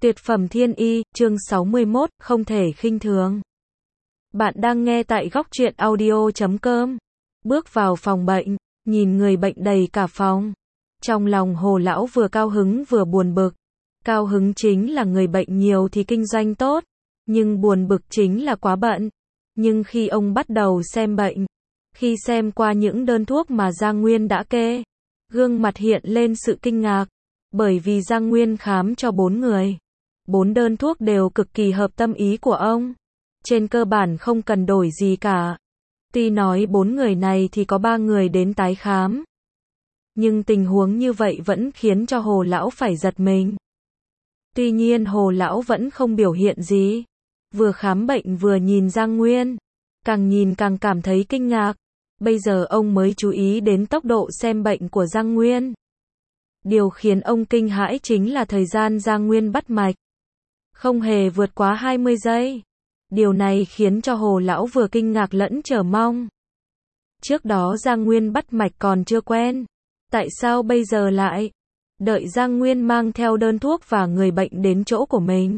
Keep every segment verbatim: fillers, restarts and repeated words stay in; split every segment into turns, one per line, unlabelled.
Tuyệt phẩm thiên y, chương sáu mươi mốt, không thể khinh thường. Bạn đang nghe tại góc truyện audio chấm com. Bước vào phòng bệnh, nhìn người bệnh đầy cả phòng. Trong lòng Hồ lão vừa cao hứng vừa buồn bực. Cao hứng chính là người bệnh nhiều thì kinh doanh tốt, nhưng buồn bực chính là quá bận. Nhưng khi ông bắt đầu xem bệnh, khi xem qua những đơn thuốc mà Giang Nguyên đã kê, gương mặt hiện lên sự kinh ngạc, bởi vì Giang Nguyên khám cho bốn người. Bốn đơn thuốc đều cực kỳ hợp tâm ý của ông. Trên cơ bản không cần đổi gì cả. Tuy nói bốn người này thì có ba người đến tái khám. Nhưng tình huống như vậy vẫn khiến cho Hồ lão phải giật mình. Tuy nhiên Hồ lão vẫn không biểu hiện gì. Vừa khám bệnh vừa nhìn Giang Nguyên. Càng nhìn càng cảm thấy kinh ngạc. Bây giờ ông mới chú ý đến tốc độ xem bệnh của Giang Nguyên. Điều khiến ông kinh hãi chính là thời gian Giang Nguyên bắt mạch. Không hề vượt quá hai mươi giây. Điều này khiến cho Hồ lão vừa kinh ngạc lẫn chờ mong. Trước đó Giang Nguyên bắt mạch còn chưa quen. Tại sao bây giờ lại đợi Giang Nguyên mang theo đơn thuốc và người bệnh đến chỗ của mình?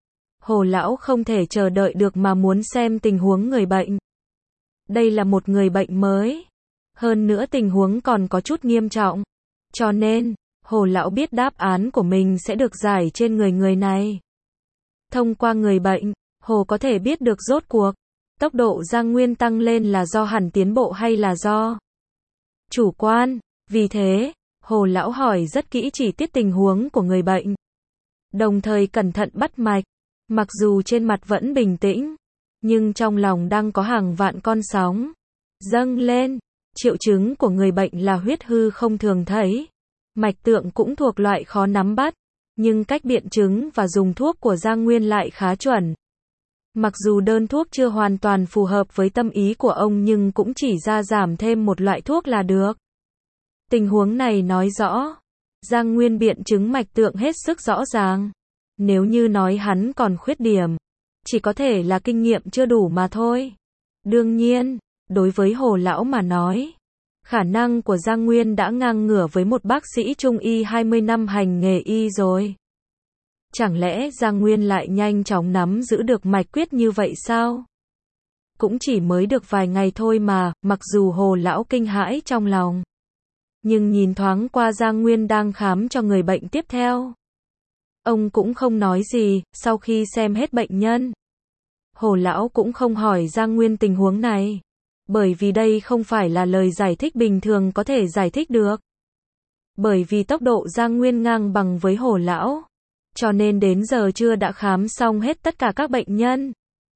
Hồ lão không thể chờ đợi được mà muốn xem tình huống người bệnh. Đây là một người bệnh mới. Hơn nữa tình huống còn có chút nghiêm trọng. Cho nên, Hồ lão biết đáp án của mình sẽ được giải trên người người này. Thông qua người bệnh, Hồ có thể biết được rốt cuộc tốc độ Giang Nguyên tăng lên là do hẳn tiến bộ hay là do chủ quan. Vì thế, Hồ lão hỏi rất kỹ chi tiết tình huống của người bệnh. Đồng thời cẩn thận bắt mạch. Mặc dù trên mặt vẫn bình tĩnh, nhưng trong lòng đang có hàng vạn con sóng dâng lên. Triệu chứng của người bệnh là huyết hư không thường thấy. Mạch tượng cũng thuộc loại khó nắm bắt. Nhưng cách biện chứng và dùng thuốc của Giang Nguyên lại khá chuẩn. Mặc dù đơn thuốc chưa hoàn toàn phù hợp với tâm ý của ông nhưng cũng chỉ ra giảm thêm một loại thuốc là được. Tình huống này nói rõ, Giang Nguyên biện chứng mạch tượng hết sức rõ ràng. Nếu như nói hắn còn khuyết điểm, chỉ có thể là kinh nghiệm chưa đủ mà thôi. Đương nhiên, đối với Hồ lão mà nói, khả năng của Giang Nguyên đã ngang ngửa với một bác sĩ trung y hai mươi năm hành nghề y rồi. Chẳng lẽ Giang Nguyên lại nhanh chóng nắm giữ được mạch quyết như vậy sao? Cũng chỉ mới được vài ngày thôi mà, mặc dù Hồ lão kinh hãi trong lòng. Nhưng nhìn thoáng qua Giang Nguyên đang khám cho người bệnh tiếp theo. Ông cũng không nói gì, sau khi xem hết bệnh nhân. Hồ lão cũng không hỏi Giang Nguyên tình huống này. Bởi vì đây không phải là lời giải thích bình thường có thể giải thích được. Bởi vì tốc độ Giang Nguyên ngang bằng với Hồ lão. Cho nên đến giờ trưa đã khám xong hết tất cả các bệnh nhân.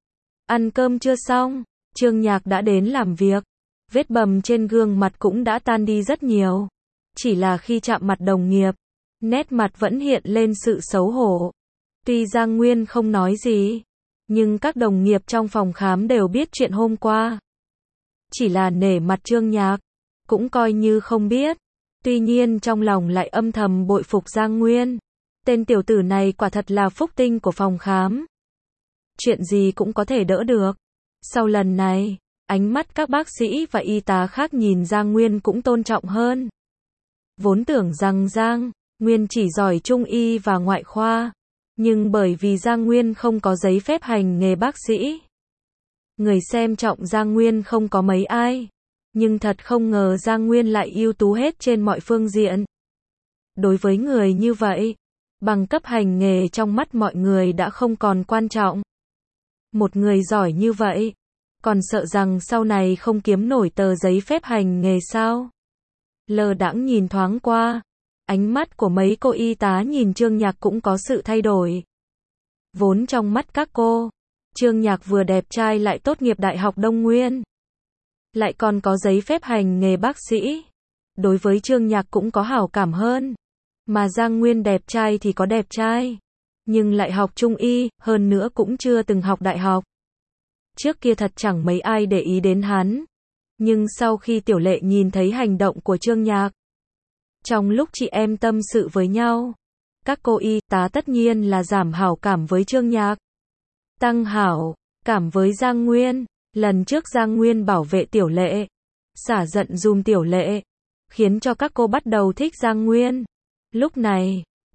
Ăn cơm chưa xong, Trương Nhạc đã đến làm việc. Vết bầm trên gương mặt cũng đã tan đi rất nhiều. Chỉ là khi chạm mặt đồng nghiệp, nét mặt vẫn hiện lên sự xấu hổ. Tuy Giang Nguyên không nói gì, nhưng các đồng nghiệp trong phòng khám đều biết chuyện hôm qua. Chỉ là nể mặt Trương Nhạc, cũng coi như không biết. Tuy nhiên trong lòng lại âm thầm bội phục Giang Nguyên. Tên tiểu tử này quả thật là phúc tinh của phòng khám. Chuyện gì cũng có thể đỡ được. Sau lần này, ánh mắt các bác sĩ và y tá khác nhìn Giang Nguyên cũng tôn trọng hơn. Vốn tưởng rằng Giang Nguyên chỉ giỏi trung y và ngoại khoa. Nhưng bởi vì Giang Nguyên không có giấy phép hành nghề bác sĩ, người xem trọng Giang Nguyên không có mấy ai. Nhưng thật không ngờ Giang Nguyên lại ưu tú hết trên mọi phương diện. Đối với người như vậy, bằng cấp hành nghề trong mắt mọi người đã không còn quan trọng. Một người giỏi như vậy, còn sợ rằng sau này không kiếm nổi tờ giấy phép hành nghề sao? Lờ đãng nhìn thoáng qua, ánh mắt của mấy cô y tá nhìn Trương Nhạc cũng có sự thay đổi. Vốn trong mắt các cô, Trương Nhạc vừa đẹp trai lại tốt nghiệp Đại học Đông Nguyên, lại còn có giấy phép hành nghề bác sĩ. Đối với Trương Nhạc cũng có hảo cảm hơn. Mà Giang Nguyên đẹp trai thì có đẹp trai, nhưng lại học trung y, hơn nữa cũng chưa từng học đại học. Trước kia thật chẳng mấy ai để ý đến hắn. Nhưng sau khi Tiểu Lệ nhìn thấy hành động của Trương Nhạc, trong lúc chị em tâm sự với nhau, các cô y tá tất nhiên là giảm hảo cảm với Trương Nhạc, tăng hảo cảm với Giang Nguyên. Lần trước Giang Nguyên bảo vệ Tiểu Lệ, xả giận dùm Tiểu Lệ, khiến cho các cô bắt đầu thích Giang Nguyên. Lúc này,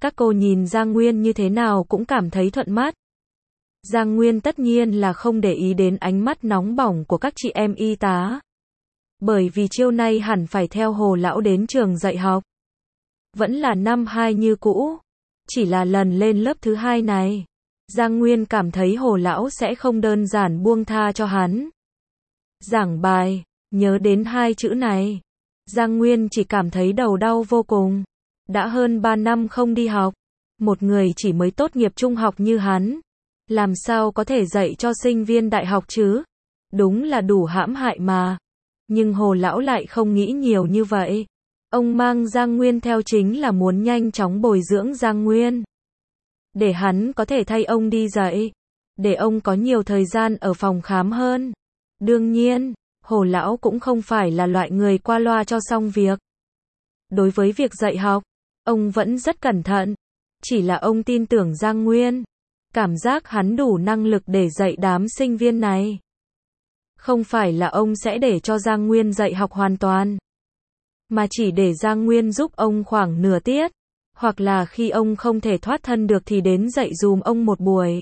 Các cô nhìn Giang Nguyên như thế nào cũng cảm thấy thuận mắt. Giang Nguyên tất nhiên là không để ý đến ánh mắt nóng bỏng của các chị em y tá. Bởi vì chiều nay hẳn phải theo Hồ lão đến trường dạy học. Vẫn là năm hai như cũ. Chỉ là lần lên lớp thứ hai này, Giang Nguyên cảm thấy Hồ lão sẽ không đơn giản buông tha cho hắn. Giảng bài, nhớ đến hai chữ này, Giang Nguyên chỉ cảm thấy đầu đau vô cùng. Đã hơn ba năm không đi học, một người chỉ mới tốt nghiệp trung học như hắn, làm sao có thể dạy cho sinh viên đại học chứ? Đúng là đủ hãm hại mà. Nhưng Hồ lão lại không nghĩ nhiều như vậy. Ông mang Giang Nguyên theo chính là muốn nhanh chóng bồi dưỡng Giang Nguyên, để hắn có thể thay ông đi dạy, để ông có nhiều thời gian ở phòng khám hơn. Đương nhiên, Hồ lão cũng không phải là loại người qua loa cho xong việc. Đối với việc dạy học, ông vẫn rất cẩn thận. Chỉ là ông tin tưởng Giang Nguyên, cảm giác hắn đủ năng lực để dạy đám sinh viên này. Không phải là ông sẽ để cho Giang Nguyên dạy học hoàn toàn, mà chỉ để Giang Nguyên giúp ông khoảng nửa tiết, hoặc là khi ông không thể thoát thân được thì đến dạy dùm ông một buổi.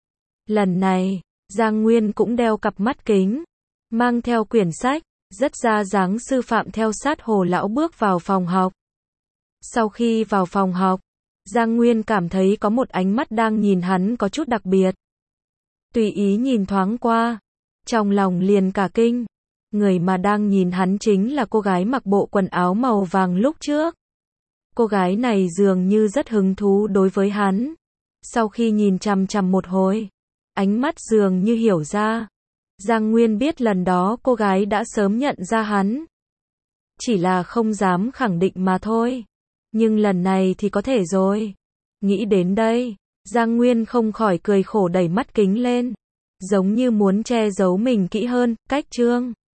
Lần này, Giang Nguyên cũng đeo cặp mắt kính, mang theo quyển sách, rất ra dáng sư phạm theo sát Hồ lão bước vào phòng học. Sau khi vào phòng học, Giang Nguyên cảm thấy có một ánh mắt đang nhìn hắn có chút đặc biệt. Tùy ý nhìn thoáng qua, trong lòng liền cả kinh. Người mà đang nhìn hắn chính là cô gái mặc bộ quần áo màu vàng lúc trước. Cô gái này dường như rất hứng thú đối với hắn. Sau khi nhìn chằm chằm một hồi, ánh mắt dường như hiểu ra. Giang Nguyên biết lần đó cô gái đã sớm nhận ra hắn. Chỉ là không dám khẳng định mà thôi. Nhưng lần này thì có thể rồi. Nghĩ đến đây, Giang Nguyên không khỏi cười khổ đẩy mắt kính lên. Giống như muốn che giấu mình kỹ hơn. Cách chương